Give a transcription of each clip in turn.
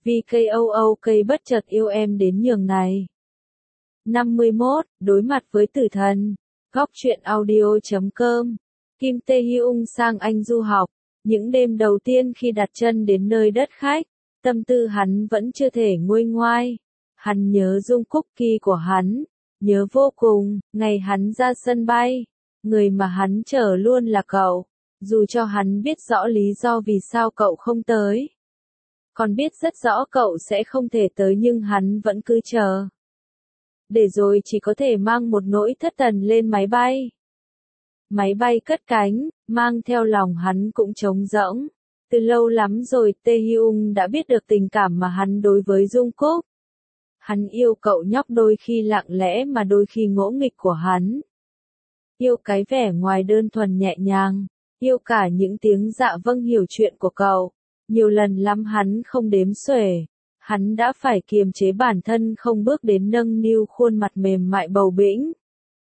VKOOK bất chợt yêu em đến nhường này. 51. Đối mặt với tử thần. Góc truyện audio.com. Kim Tae Hyung sang Anh du học. Những đêm đầu tiên khi đặt chân đến nơi đất khách, tâm tư hắn vẫn chưa thể nguôi ngoai. Hắn nhớ Jungkook Ki của hắn, nhớ vô cùng, ngày hắn ra sân bay. Người mà hắn chờ luôn là cậu, dù cho hắn biết rõ lý do vì sao cậu không tới. Còn biết rất rõ cậu sẽ không thể tới nhưng hắn vẫn cứ chờ. Để rồi chỉ có thể mang một nỗi thất thần lên máy bay. Máy bay cất cánh, mang theo lòng hắn cũng trống rỗng. Từ lâu lắm rồi Tae Hyung đã biết được tình cảm mà hắn đối với Jungkook. Hắn yêu cậu nhóc đôi khi lặng lẽ mà đôi khi ngỗ nghịch của hắn. Yêu cái vẻ ngoài đơn thuần nhẹ nhàng, yêu cả những tiếng dạ vâng hiểu chuyện của cậu. Nhiều lần lắm hắn không đếm xuể, hắn đã phải kiềm chế bản thân không bước đến nâng niu khuôn mặt mềm mại bầu bĩnh.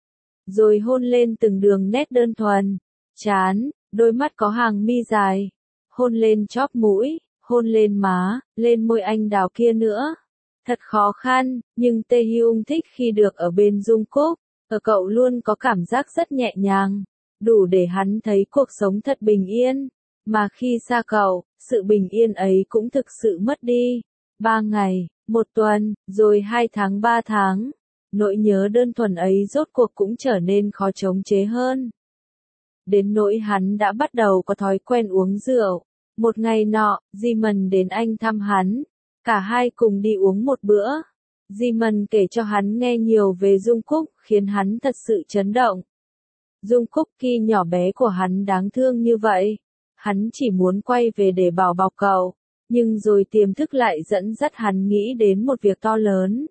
Rồi hôn lên từng đường nét đơn thuần, trán, đôi mắt có hàng mi dài, hôn lên chóp mũi, hôn lên má, lên môi anh đào kia nữa. Thật khó khăn, nhưng Tae Hyung thích khi được ở bên Jungkook, ở cậu luôn có cảm giác rất nhẹ nhàng, đủ để hắn thấy cuộc sống thật bình yên. Mà khi xa cậu, sự bình yên ấy cũng thực sự mất đi. 3 ngày, 1 tuần, rồi 2 tháng 3 tháng. Nỗi nhớ đơn thuần ấy rốt cuộc cũng trở nên khó chống chế hơn. Đến nỗi hắn đã bắt đầu có thói quen uống rượu. Một ngày nọ, Jimin đến Anh thăm hắn. Cả hai cùng đi uống một bữa. Jimin kể cho hắn nghe nhiều về Jungkook, khiến hắn thật sự chấn động. Jungkook Ki nhỏ bé của hắn đáng thương như vậy. Hắn chỉ muốn quay về để bảo bọc cậu. Nhưng rồi tiềm thức lại dẫn dắt hắn nghĩ đến một việc to lớn.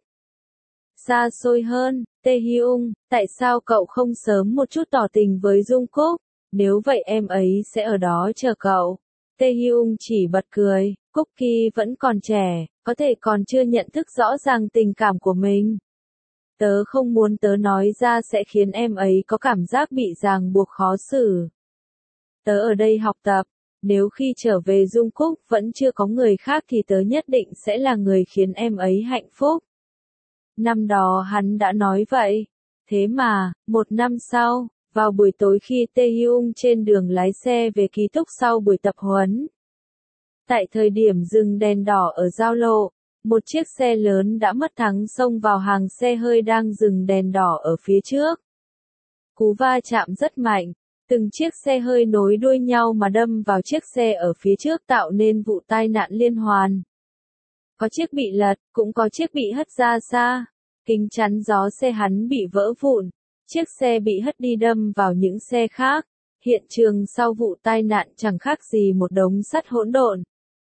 Xa xôi hơn, Tae Hyung, tại sao cậu không sớm một chút tỏ tình với Jungkook? Nếu vậy em ấy sẽ ở đó chờ cậu. Tae Hyung chỉ bật cười, Cookie vẫn còn trẻ, có thể còn chưa nhận thức rõ ràng tình cảm của mình. Tớ không muốn tớ nói ra sẽ khiến em ấy có cảm giác bị ràng buộc khó xử. Tớ ở đây học tập, nếu khi trở về Jungkook vẫn chưa có người khác thì tớ nhất định sẽ là người khiến em ấy hạnh phúc. Năm đó hắn đã nói vậy. Thế mà, 1 năm sau, vào buổi tối khi Tae Hyung trên đường lái xe về ký túc sau buổi tập huấn. Tại thời điểm dừng đèn đỏ ở giao lộ, một chiếc xe lớn đã mất thắng xông vào hàng xe hơi đang dừng đèn đỏ ở phía trước. Cú va chạm rất mạnh, từng chiếc xe hơi nối đuôi nhau mà đâm vào chiếc xe ở phía trước tạo nên vụ tai nạn liên hoàn. Có chiếc bị lật, cũng có chiếc bị hất ra xa. Kính chắn gió xe hắn bị vỡ vụn. Chiếc xe bị hất đi đâm vào những xe khác. Hiện trường sau vụ tai nạn chẳng khác gì một đống sắt hỗn độn.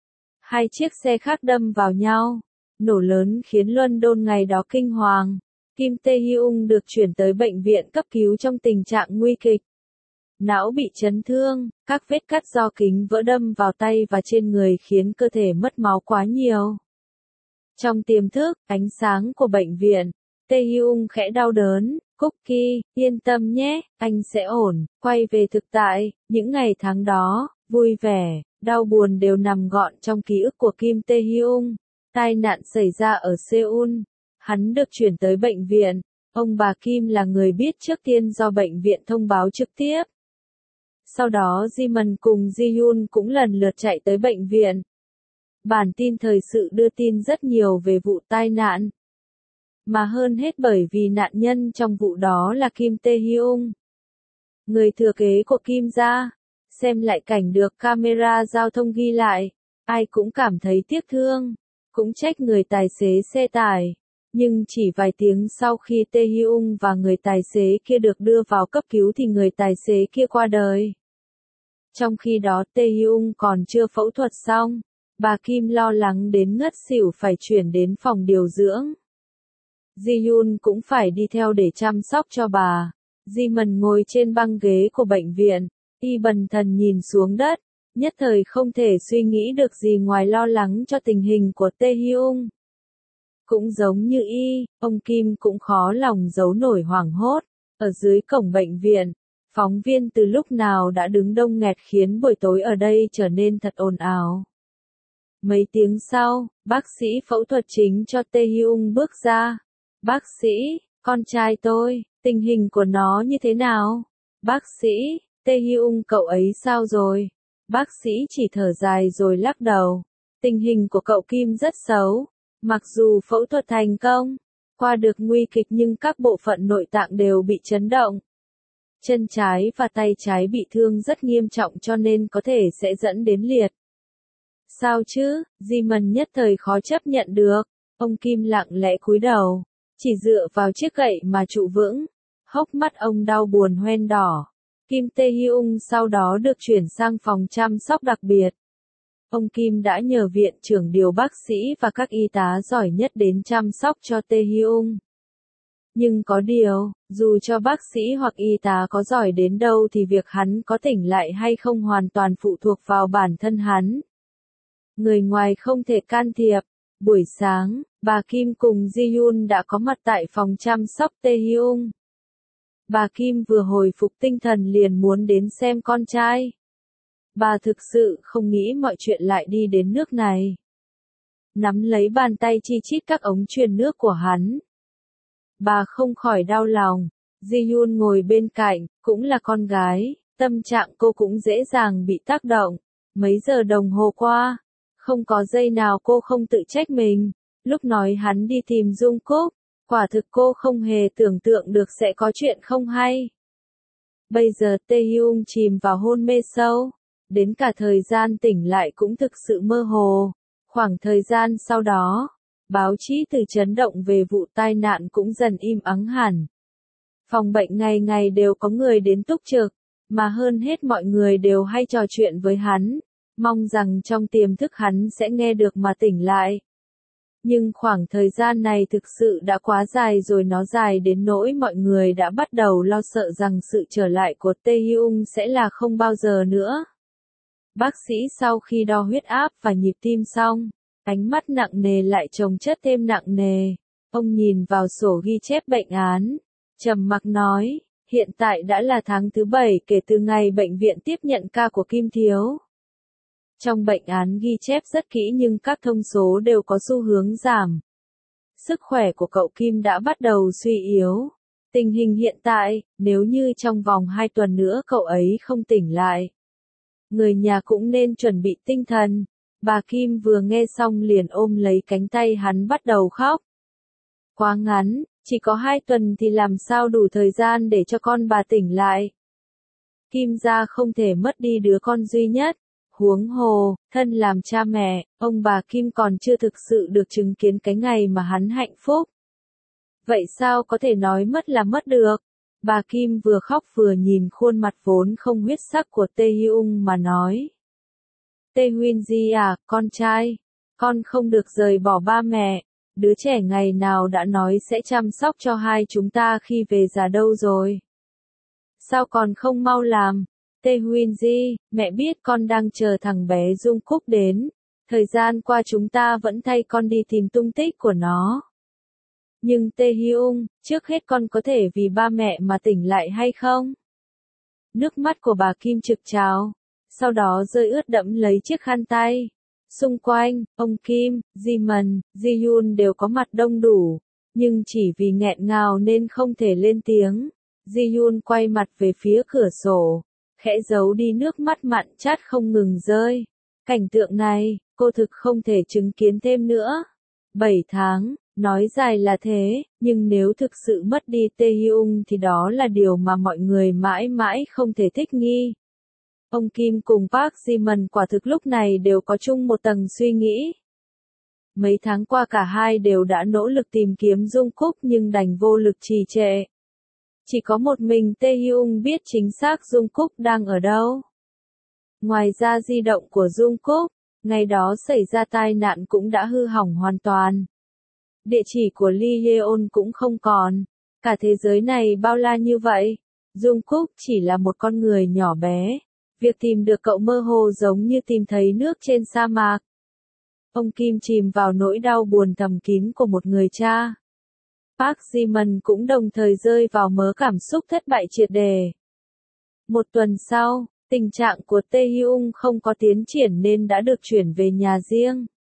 2 chiếc xe khác đâm vào nhau. Nổ lớn khiến London ngày đó kinh hoàng. Kim Tae Hyung được chuyển tới bệnh viện cấp cứu trong tình trạng nguy kịch. Não bị chấn thương, các vết cắt do kính vỡ đâm vào tay và trên người khiến cơ thể mất máu quá nhiều. Trong tiềm thức, ánh sáng của bệnh viện, Tae Hyung khẽ đau đớn, Cookie, yên tâm nhé, anh sẽ ổn, quay về thực tại, những ngày tháng đó, vui vẻ, đau buồn đều nằm gọn trong ký ức của Kim Tae Hyung. Tai nạn xảy ra ở Seoul, hắn được chuyển tới bệnh viện, ông bà Kim là người biết trước tiên do bệnh viện thông báo trực tiếp. Sau đó Jimin cùng Ji-hyun cũng lần lượt chạy tới bệnh viện. Bản tin thời sự đưa tin rất nhiều về vụ tai nạn. Mà hơn hết bởi vì nạn nhân trong vụ đó là Kim Tae Hyung. Người thừa kế của Kim gia. Xem lại cảnh được camera giao thông ghi lại. Ai cũng cảm thấy tiếc thương. Cũng trách người tài xế xe tải. Nhưng chỉ vài tiếng sau khi Tae Hyung và người tài xế kia được đưa vào cấp cứu thì người tài xế kia qua đời. Trong khi đó Tae Hyung còn chưa phẫu thuật xong. Bà Kim lo lắng đến ngất xỉu phải chuyển đến phòng điều dưỡng. Ji-hyun cũng phải đi theo để chăm sóc cho bà. Jimin ngồi trên băng ghế của bệnh viện, y bần thần nhìn xuống đất, nhất thời không thể suy nghĩ được gì ngoài lo lắng cho tình hình của Tae Hyung. Cũng giống như y, ông Kim cũng khó lòng giấu nổi hoảng hốt. Ở dưới cổng bệnh viện, phóng viên từ lúc nào đã đứng đông nghẹt khiến buổi tối ở đây trở nên thật ồn ào. Mấy tiếng sau, bác sĩ phẫu thuật chính cho Tae-hyung bước ra. Bác sĩ, con trai tôi, tình hình của nó như thế nào? Bác sĩ, Tae-hyung cậu ấy sao rồi? Bác sĩ chỉ thở dài rồi lắc đầu. Tình hình của cậu Kim rất xấu. Mặc dù phẫu thuật thành công, qua được nguy kịch nhưng các bộ phận nội tạng đều bị chấn động. Chân trái và tay trái bị thương rất nghiêm trọng cho nên có thể sẽ dẫn đến liệt. Sao chứ, Ji-man nhất thời khó chấp nhận được. Ông Kim lặng lẽ cúi đầu, chỉ dựa vào chiếc gậy mà trụ vững. Hốc mắt ông đau buồn hoen đỏ. Kim Tae-hyung sau đó được chuyển sang phòng chăm sóc đặc biệt. Ông Kim đã nhờ viện trưởng điều bác sĩ và các y tá giỏi nhất đến chăm sóc cho Tae-hyung. Nhưng có điều, dù cho bác sĩ hoặc y tá có giỏi đến đâu thì việc hắn có tỉnh lại hay không hoàn toàn phụ thuộc vào bản thân hắn. Người ngoài không thể can thiệp. Buổi sáng, bà Kim cùng Ji-yoon đã có mặt tại phòng chăm sóc Tae-hyung. Bà Kim vừa hồi phục tinh thần liền muốn đến xem con trai. Bà thực sự không nghĩ mọi chuyện lại đi đến nước này. Nắm lấy bàn tay chi chít các ống truyền nước của hắn. Bà không khỏi đau lòng. Ji-yoon ngồi bên cạnh, cũng là con gái, tâm trạng cô cũng dễ dàng bị tác động. Mấy giờ đồng hồ qua, không có giây nào cô không tự trách mình. Lúc nói hắn đi tìm Jungkook, quả thực cô không hề tưởng tượng được sẽ có chuyện không hay. Bây giờ Tae-hyung chìm vào hôn mê sâu, đến cả thời gian tỉnh lại cũng thực sự mơ hồ. Khoảng thời gian sau đó, báo chí từ chấn động về vụ tai nạn cũng dần im ắng hẳn. Phòng bệnh ngày ngày đều có người đến túc trực, mà hơn hết mọi người đều hay trò chuyện với hắn, mong rằng trong tiềm thức hắn sẽ nghe được mà tỉnh lại. Nhưng khoảng thời gian này thực sự đã quá dài rồi, nó dài đến nỗi mọi người đã bắt đầu lo sợ rằng sự trở lại của Tae-hyung sẽ là không bao giờ nữa. Bác sĩ sau khi đo huyết áp và nhịp tim xong, ánh mắt nặng nề lại chồng chất thêm nặng nề. Ông nhìn vào sổ ghi chép bệnh án, trầm mặc nói, hiện tại đã là tháng thứ 7 kể từ ngày bệnh viện tiếp nhận ca của Kim Thiếu. Trong bệnh án ghi chép rất kỹ nhưng các thông số đều có xu hướng giảm. Sức khỏe của cậu Kim đã bắt đầu suy yếu. Tình hình hiện tại, nếu như trong vòng 2 tuần nữa cậu ấy không tỉnh lại, người nhà cũng nên chuẩn bị tinh thần. Bà Kim vừa nghe xong liền ôm lấy cánh tay hắn bắt đầu khóc. Quá ngắn, chỉ có 2 tuần thì làm sao đủ thời gian để cho con bà tỉnh lại. Kim gia không thể mất đi đứa con duy nhất. Huống hồ, thân làm cha mẹ, ông bà Kim còn chưa thực sự được chứng kiến cái ngày mà hắn hạnh phúc. Vậy sao có thể nói mất là mất được? Bà Kim vừa khóc vừa nhìn khuôn mặt vốn không huyết sắc của Tae-hyung mà nói. Tae-hyun à, con trai, con không được rời bỏ ba mẹ. Đứa trẻ ngày nào đã nói sẽ chăm sóc cho hai chúng ta khi về già đâu rồi? Sao còn không mau làm? Tae-hyun, mẹ biết con đang chờ thằng bé Jungkook đến. Thời gian qua chúng ta vẫn thay con đi tìm tung tích của nó. Nhưng Tae-hyung, trước hết con có thể vì ba mẹ mà tỉnh lại hay không? Nước mắt của bà Kim trực trào, sau đó rơi ướt đẫm lấy chiếc khăn tay. Xung quanh, ông Kim, Ji-man, Ji-yoon đều có mặt đông đủ, nhưng chỉ vì nghẹn ngào nên không thể lên tiếng. Ji-yoon quay mặt về phía cửa sổ, khẽ giấu đi nước mắt mặn chát không ngừng rơi. Cảnh tượng này, cô thực không thể chứng kiến thêm nữa. 7 tháng, nói dài là thế, nhưng nếu thực sự mất đi Tae-hyung thì đó là điều mà mọi người mãi mãi không thể thích nghi. Ông Kim cùng Park Ji-man quả thực lúc này đều có chung một tầng suy nghĩ. Mấy tháng qua cả hai đều đã nỗ lực tìm kiếm Jungkook nhưng đành vô lực trì trệ. Chỉ có một mình Tae-hyung biết chính xác Jungkook đang ở đâu. Ngoài ra di động của Jungkook, ngày đó xảy ra tai nạn cũng đã hư hỏng hoàn toàn. Địa chỉ của Lee Yeon cũng không còn. Cả thế giới này bao la như vậy, Jungkook chỉ là một con người nhỏ bé. Việc tìm được cậu mơ hồ giống như tìm thấy nước trên sa mạc. Ông Kim chìm vào nỗi đau buồn thầm kín của một người cha. Park Ji-man cũng đồng thời rơi vào mớ cảm xúc thất bại triệt đề. Một tuần sau, tình trạng của Tae-hyung không có tiến triển nên đã được chuyển về nhà riêng.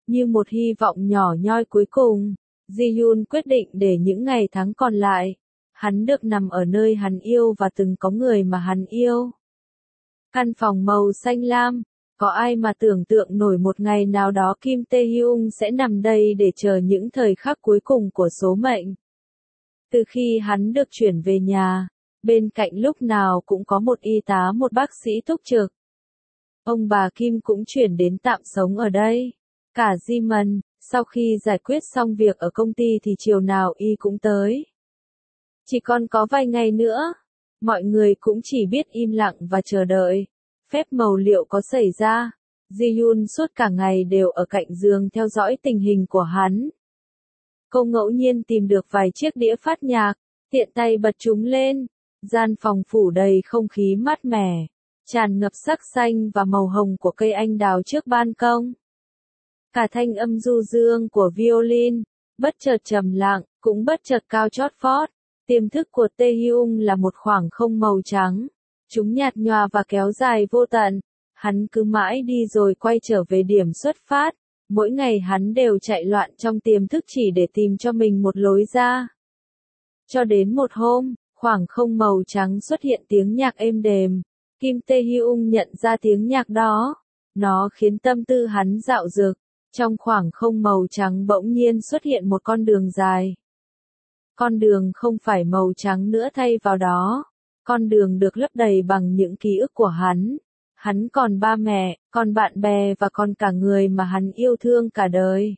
Như một hy vọng nhỏ nhoi cuối cùng, Ji-yoon quyết định để những ngày tháng còn lại, hắn được nằm ở nơi hắn yêu và từng có người mà hắn yêu. Căn phòng màu xanh lam, có ai mà tưởng tượng nổi một ngày nào đó Kim Tae-hyung sẽ nằm đây để chờ những thời khắc cuối cùng của số mệnh. Từ khi hắn được chuyển về nhà, bên cạnh lúc nào cũng có một y tá một bác sĩ túc trực. Ông bà Kim cũng chuyển đến tạm sống ở đây. Cả Ji-man, sau khi giải quyết xong việc ở công ty thì chiều nào y cũng tới. Chỉ còn có vài ngày nữa, mọi người cũng chỉ biết im lặng và chờ đợi. Phép màu liệu có xảy ra, Ji-yoon suốt cả ngày đều ở cạnh giường theo dõi tình hình của hắn. Cô ngẫu nhiên tìm được vài chiếc đĩa phát nhạc, tiện tay bật chúng lên. Gian phòng phủ đầy không khí mát mẻ, tràn ngập sắc xanh và màu hồng của cây anh đào trước ban công. Cả thanh âm du dương của violin, bất chợt trầm lặng, cũng bất chợt cao chót vót. Tiềm thức của Tae-hyung là một khoảng không màu trắng. Chúng nhạt nhòa và kéo dài vô tận. Hắn cứ mãi đi rồi quay trở về điểm xuất phát. Mỗi ngày hắn đều chạy loạn trong tiềm thức chỉ để tìm cho mình một lối ra. Cho đến một hôm, khoảng không màu trắng xuất hiện tiếng nhạc êm đềm. Kim Tae-hyung nhận ra tiếng nhạc đó. Nó khiến tâm tư hắn dạo dực. Trong khoảng không màu trắng bỗng nhiên xuất hiện một con đường dài. Con đường không phải màu trắng nữa, thay vào đó. Con đường được lấp đầy bằng những ký ức của hắn. Hắn còn ba mẹ, còn bạn bè và còn cả người mà hắn yêu thương cả đời.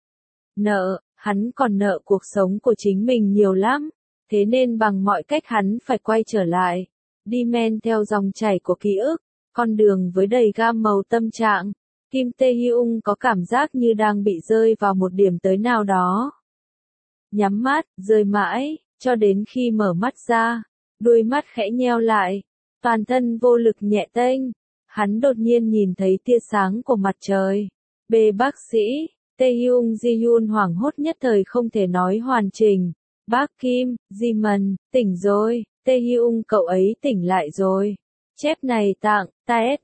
Hắn còn nợ cuộc sống của chính mình nhiều lắm. Thế nên bằng mọi cách hắn phải quay trở lại. Đi men theo dòng chảy của ký ức. Con đường với đầy gam màu tâm trạng. Kim Tae-hyung có cảm giác như đang bị rơi vào một điểm tới nào đó. Nhắm mắt, rơi mãi, cho đến khi mở mắt ra. Đôi mắt khẽ nheo lại. Toàn thân vô lực nhẹ tênh. Hắn đột nhiên nhìn thấy tia sáng của mặt trời. Bác sĩ, Tae-hyung Ji-yoon hoảng hốt nhất thời không thể nói hoàn chỉnh. Bác Kim, Ji-man, tỉnh rồi. Tae-hyung cậu ấy tỉnh lại rồi. Chép này tặng, TAS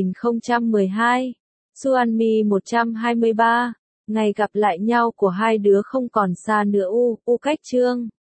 3012. Suanmi 123. Ngày gặp lại nhau của hai đứa không còn xa nữa. Cách chương.